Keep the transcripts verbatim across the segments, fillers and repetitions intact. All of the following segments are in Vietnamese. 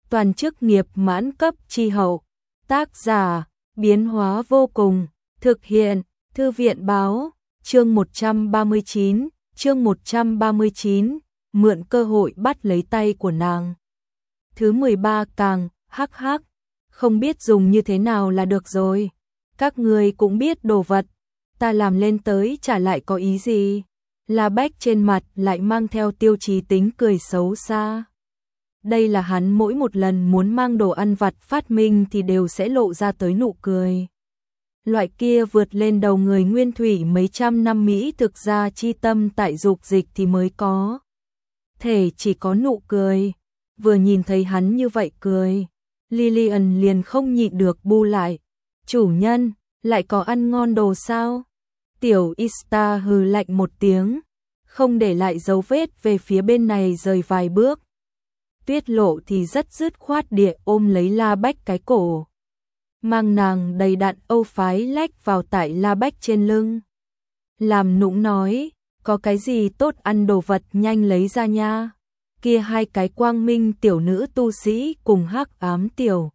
toàn chức nghiệp mãn cấp chi hậu. Tác giả, biến hóa vô cùng, thực hiện, Thư viện báo, chương một trăm ba mươi chín, chương một trăm ba mươi chín, mượn cơ hội bắt lấy tay của nàng. Thứ mười ba càng, hắc hắc, không biết dùng như thế nào là được rồi. Các người cũng biết đồ vật, ta làm lên tới trả lại có ý gì. La Bách trên mặt lại mang theo tiêu chí tính cười xấu xa. Đây là hắn mỗi một lần muốn mang đồ ăn vặt phát minh thì đều sẽ lộ ra tới nụ cười. Loại kia vượt lên đầu người nguyên thủy mấy trăm năm Mỹ thực ra chi tâm tại dục dịch thì mới có. Thể chỉ có nụ cười. Vừa nhìn thấy hắn như vậy cười, Lillian liền không nhịn được bu lại. Chủ nhân, lại có ăn ngon đồ sao? Tiểu Ista hừ lạnh một tiếng, không để lại dấu vết về phía bên này rời vài bước. Tuyết Lộ thì rất dứt khoát địa ôm lấy La Bách cái cổ, mang nàng đầy đặn âu phái lách vào tại La Bách trên lưng. Làm nũng nói, có cái gì tốt ăn đồ vật nhanh lấy ra nha. Kia hai cái quang minh tiểu nữ tu sĩ cùng hắc ám tiểu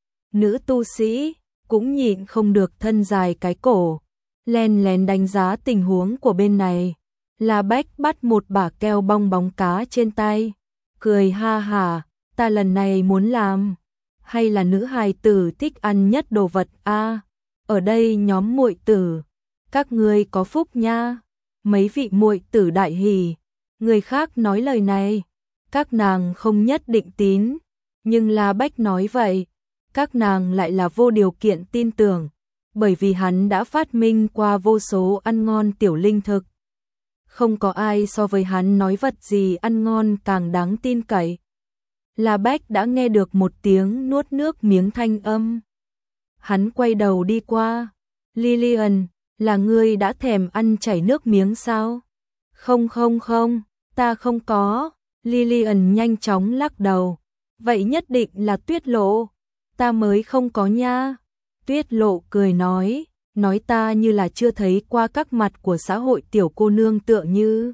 nữ tu sĩ cũng nhịn không được thân dài cái cổ, len lén đánh giá tình huống của bên này. La Bách bắt một bả keo bong bóng cá trên tay, cười ha hả, ta lần này muốn làm, hay là nữ hài tử thích ăn nhất đồ vật a. Ở đây nhóm muội tử, các ngươi có phúc nha. Mấy vị muội tử đại hỉ, người khác nói lời này, các nàng không nhất định tín, nhưng La Bách nói vậy, các nàng lại là vô điều kiện tin tưởng, bởi vì hắn đã phát minh qua vô số ăn ngon tiểu linh thực. Không có ai so với hắn nói vật gì ăn ngon càng đáng tin cậy. La Bách đã nghe được một tiếng nuốt nước miếng thanh âm. Hắn quay đầu đi qua. Lillian, là ngươi đã thèm ăn chảy nước miếng sao? Không không không, ta không có. Lillian nhanh chóng lắc đầu. Vậy nhất định là Tuyết Lộ. Ta mới không có nha. Tuyết Lộ cười nói, nói ta như là chưa thấy qua các mặt của xã hội tiểu cô nương tựa như.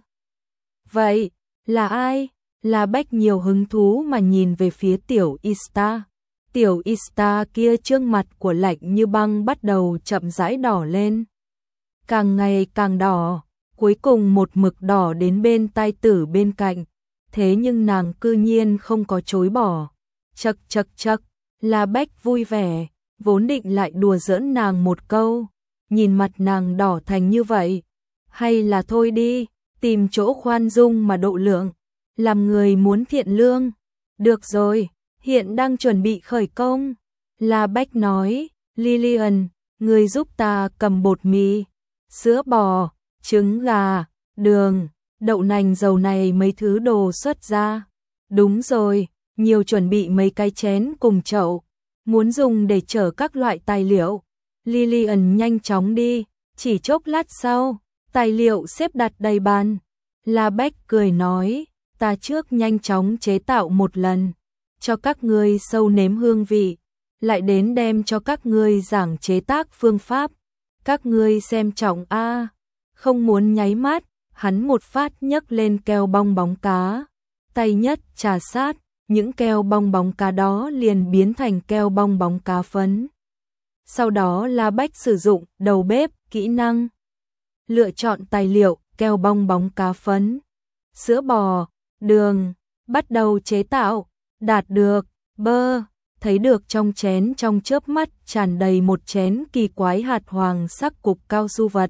Vậy, là ai? La Bách nhiều hứng thú mà nhìn về phía tiểu Ista. Tiểu Ista kia trương mặt của lạnh như băng bắt đầu chậm rãi đỏ lên. Càng ngày càng đỏ, cuối cùng một mực đỏ đến bên tai tử bên cạnh. Thế nhưng nàng cư nhiên không có chối bỏ. Chậc chậc chậc, La Bách vui vẻ, vốn định lại đùa giỡn nàng một câu. Nhìn mặt nàng đỏ thành như vậy, hay là thôi đi, tìm chỗ khoan dung mà độ lượng, làm người muốn thiện lương. Được rồi, hiện đang chuẩn bị khởi công. La Bách nói, Lillian, người giúp ta cầm bột mì, sữa bò, trứng gà, đường, đậu nành dầu này mấy thứ đồ xuất ra. Đúng rồi, nhiều chuẩn bị mấy cái chén cùng chậu, muốn dùng để chở các loại tài liệu. Lillian nhanh chóng đi, chỉ chốc lát sau, tài liệu xếp đặt đầy bàn. La Bách cười nói, ta trước nhanh chóng chế tạo một lần, cho các ngươi sâu nếm hương vị, lại đến đem cho các ngươi giảng chế tác phương pháp. Các ngươi xem trọng a. Không muốn nháy mắt, hắn một phát nhấc lên keo bong bóng cá, tay nhất trà sát, những keo bong bóng cá đó liền biến thành keo bong bóng cá phấn. Sau đó La Bách sử dụng đầu bếp kỹ năng, lựa chọn tài liệu keo bong bóng cá phấn, sữa bò, đường, bắt đầu chế tạo, đạt được, bơ, thấy được trong chén trong chớp mắt tràn đầy một chén kỳ quái hạt hoàng sắc cục cao su vật.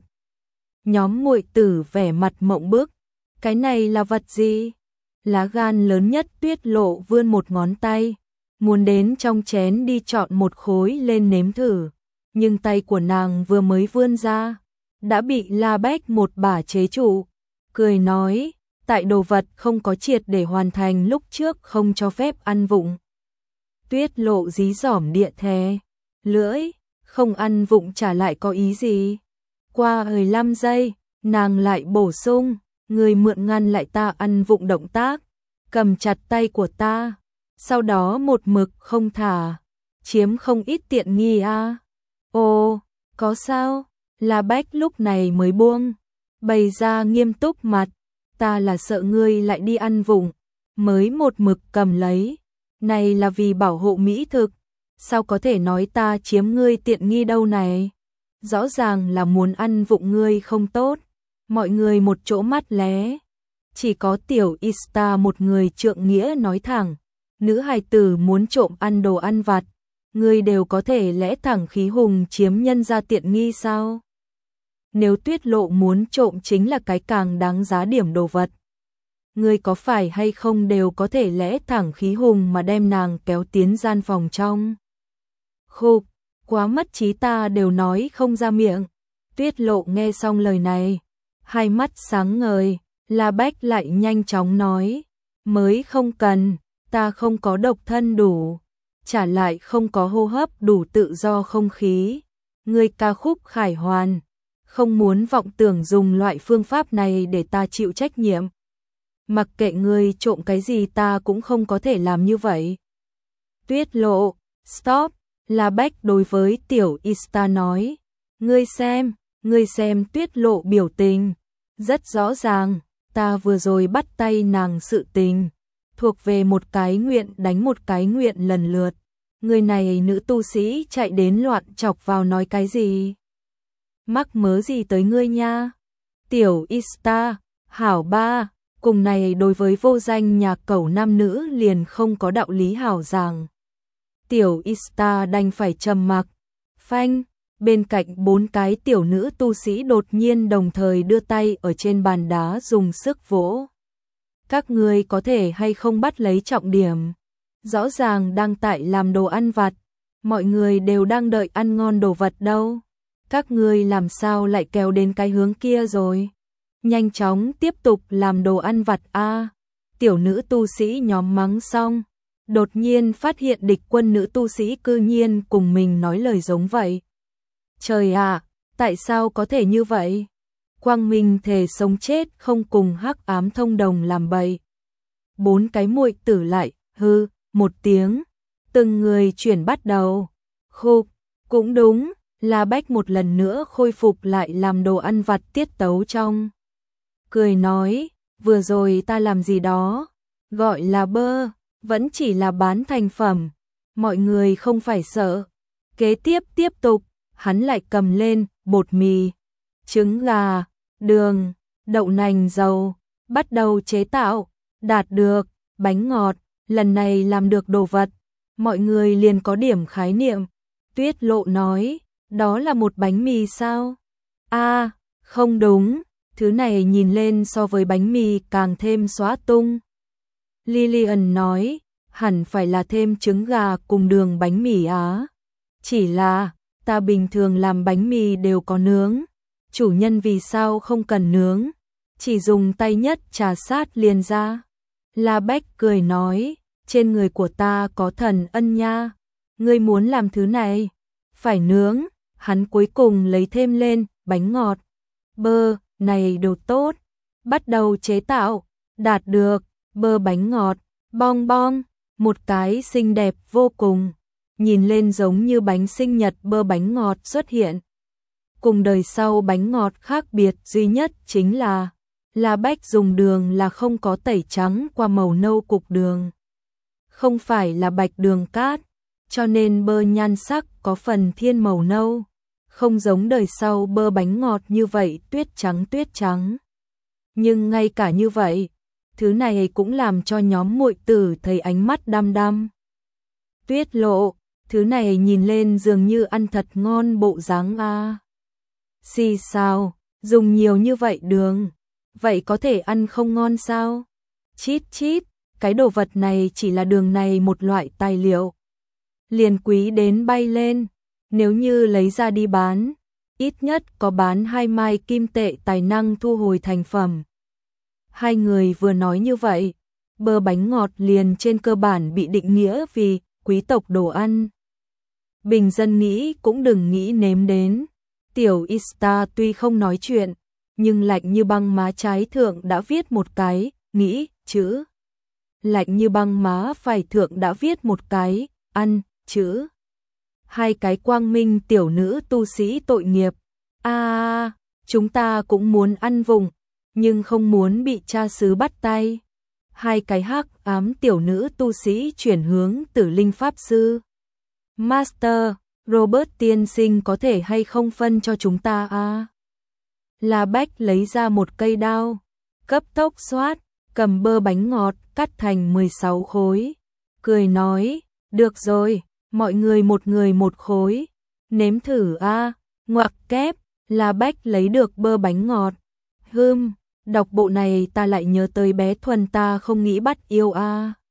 Nhóm muội tử vẻ mặt mộng bức, cái này là vật gì? Lá gan lớn nhất Tuyết Lộ vươn một ngón tay, muốn đến trong chén đi chọn một khối lên nếm thử, nhưng tay của nàng vừa mới vươn ra, đã bị La Bách một bả chế trụ, cười nói, tại đồ vật không có triệt để hoàn thành lúc trước không cho phép ăn vụng. Tuyết Lộ dí dỏm địa thè, lưỡi, không ăn vụng trả lại có ý gì. Qua mười lăm giây, nàng lại bổ sung, người mượn ngăn lại ta ăn vụng động tác, cầm chặt tay của ta, sau đó một mực không thả, chiếm không ít tiện nghi a. À. Ồ, có sao? La Bách lúc này mới buông, bày ra nghiêm túc mặt, ta là sợ ngươi lại đi ăn vụng, mới một mực cầm lấy. Này là vì bảo hộ mỹ thực, sao có thể nói ta chiếm ngươi tiện nghi đâu này? Rõ ràng là muốn ăn vụng ngươi không tốt. Mọi người một chỗ mắt lé. Chỉ có tiểu Ista một người trượng nghĩa nói thẳng, nữ hài tử muốn trộm ăn đồ ăn vặt, ngươi đều có thể lẽ thẳng khí hùng chiếm nhân ra tiện nghi sao? Nếu Tuyết Lộ muốn trộm chính là cái càng đáng giá điểm đồ vật. Ngươi có phải hay không đều có thể lẽ thẳng khí hùng mà đem nàng kéo tiến gian phòng trong. Khục, quá mất trí ta đều nói không ra miệng. Tuyết Lộ nghe xong lời này, hai mắt sáng ngời, La Bách lại nhanh chóng nói, mới không cần, ta không có độc thân đủ, trả lại không có hô hấp đủ tự do không khí. Ngươi ca khúc khải hoàn, không muốn vọng tưởng dùng loại phương pháp này để ta chịu trách nhiệm. Mặc kệ ngươi trộm cái gì ta cũng không có thể làm như vậy. Tuyết Lộ, stop, La Bách đối với tiểu Ista nói, ngươi xem, ngươi xem Tuyết Lộ biểu tình, rất rõ ràng, ta vừa rồi bắt tay nàng sự tình, thuộc về một cái nguyện đánh một cái nguyện lần lượt. Người này nữ tu sĩ chạy đến loạn chọc vào nói cái gì? Mắc mớ gì tới ngươi nha? Tiểu Ista, hảo ba, cùng này đối với vô danh nhà cẩu nam nữ liền không có đạo lý hảo giảng. Tiểu Ista đành phải trầm mặc. Phanh, bên cạnh bốn cái tiểu nữ tu sĩ đột nhiên đồng thời đưa tay ở trên bàn đá dùng sức vỗ. Các ngươi có thể hay không bắt lấy trọng điểm? Rõ ràng đang tại làm đồ ăn vặt, mọi người đều đang đợi ăn ngon đồ vật đâu. Các ngươi làm sao lại kéo đến cái hướng kia rồi? Nhanh chóng tiếp tục làm đồ ăn vặt a. Tiểu nữ tu sĩ nhóm mắng xong, đột nhiên phát hiện địch quân nữ tu sĩ cư nhiên cùng mình nói lời giống vậy. Trời ạ, tại sao có thể như vậy? Quang minh thề sống chết không cùng hắc ám thông đồng làm bậy. Bốn cái muội tử lại, hư, một tiếng, từng người chuyển bắt đầu. Khục, cũng đúng, La Bách một lần nữa khôi phục lại làm đồ ăn vặt tiết tấu trong. Cười nói, vừa rồi ta làm gì đó, gọi là bơ, vẫn chỉ là bán thành phẩm, mọi người không phải sợ. Kế tiếp tiếp tục, hắn lại cầm lên bột mì, trứng gà, đường, đậu nành dầu, bắt đầu chế tạo, đạt được, bánh ngọt, lần này làm được đồ vật, mọi người liền có điểm khái niệm. Tuyết Lộ nói, đó là một bánh mì sao? A, à, không đúng, thứ này nhìn lên so với bánh mì càng thêm xóa tung. Lillian nói, hẳn phải là thêm trứng gà cùng đường bánh mì á. Chỉ là, ta bình thường làm bánh mì đều có nướng, chủ nhân vì sao không cần nướng, chỉ dùng tay nhất trà sát liền ra. La Bách cười nói, trên người của ta có thần ân nha, ngươi muốn làm thứ này, phải nướng. Hắn cuối cùng lấy thêm lên bánh ngọt, bơ, này đồ tốt, bắt đầu chế tạo, đạt được, bơ bánh ngọt, bong bong, một cái xinh đẹp vô cùng, nhìn lên giống như bánh sinh nhật bơ bánh ngọt xuất hiện. Cùng đời sau bánh ngọt khác biệt duy nhất chính là, La Bách dùng đường là không có tẩy trắng qua màu nâu cục đường. Không phải là bạch đường cát, cho nên bơ nhan sắc có phần thiên màu nâu, không giống đời sau bơ bánh ngọt như vậy tuyết trắng tuyết trắng. Nhưng ngay cả như vậy, thứ này cũng làm cho nhóm muội tử thấy ánh mắt đăm đăm. Tuyết Lộ, thứ này nhìn lên dường như ăn thật ngon bộ dáng a. Xì sao, dùng nhiều như vậy đường, vậy có thể ăn không ngon sao? Chít chít, cái đồ vật này chỉ là đường này một loại tài liệu. Liền quý đến bay lên, nếu như lấy ra đi bán, ít nhất có bán hai mai kim tệ tài năng thu hồi thành phẩm. Hai người vừa nói như vậy, bơ bánh ngọt liền trên cơ bản bị định nghĩa vì quý tộc đồ ăn. Bình dân nghĩ cũng đừng nghĩ nếm đến. Tiểu Ista tuy không nói chuyện, nhưng lạnh như băng má trái thượng đã viết một cái, nghĩ, chữ. Lạnh như băng má phải thượng đã viết một cái, ăn, chữ. Hai cái quang minh tiểu nữ tu sĩ tội nghiệp. A, à, chúng ta cũng muốn ăn vùng, nhưng không muốn bị cha xứ bắt tay. hai cái hắc ám tiểu nữ tu sĩ chuyển hướng Tử Linh Pháp Sư. Master, Robert tiên sinh có thể hay không phân cho chúng ta à? La Bách lấy ra một cây đao, cấp tốc xoát, cầm bơ bánh ngọt, cắt thành mười sáu khối. Cười nói, được rồi, mọi người một người một khối, nếm thử a à? Ngoặc kép, La Bách lấy được bơ bánh ngọt. Hưm, đọc bộ này ta lại nhớ tới bé Thuần ta không nghĩ bắt yêu a à.